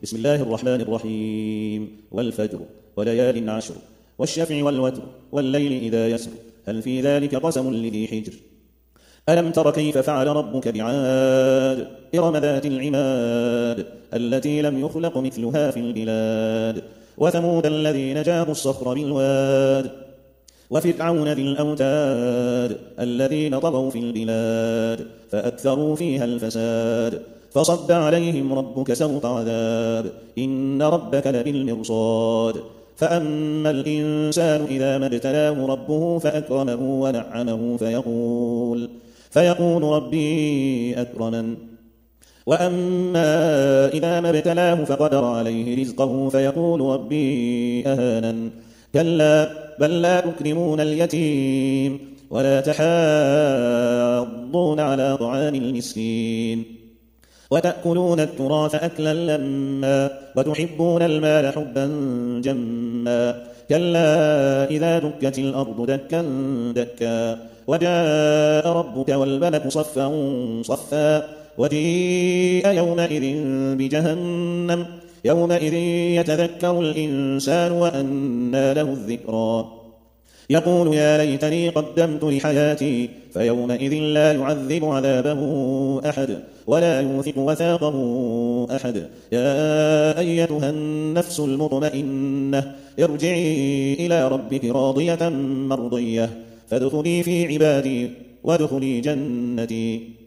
بسم الله الرحمن الرحيم والفجر وليال عشر والشفع والوتر والليل إذا يسر هل في ذلك قسم لذي حجر ألم تر كيف فعل ربك بعاد إرم ذات العماد التي لم يخلق مثلها في البلاد وثمود الذين جابوا الصخر بالواد وفرعون ذي الأوتاد الذين طغوا في البلاد فأكثروا فيها الفساد فصب عليهم ربك سوط عذاب إن ربك لبالمرصاد فأما الإنسان إذا ما ابتلاه ربه فأكرمه ونعمه فيقول ربي أكرمن وأما إذا ما ابتلاه فقدر عليه رزقه فيقول ربي أهانن كلا بل لا تكرمون اليتيم ولا تحاضون على طعام المسكين وتأكلون التراث أكلا لما وتحبون المال حبا جما كلا إذا دكت الأرض دكا دكا وجاء ربك والملك صفا صفا وجيء يومئذ بجهنم يومئذ يتذكر الإنسان وأنى له الذكرى يقول يا ليتني قدمت لحياتي فيومئذ لا يعذب عذابه أحد ولا يوثق وثاقه أحد يا أيتها النفس المطمئنة ارجعي إلى ربك راضية مرضية فادخلي في عبادي وادخلي جنتي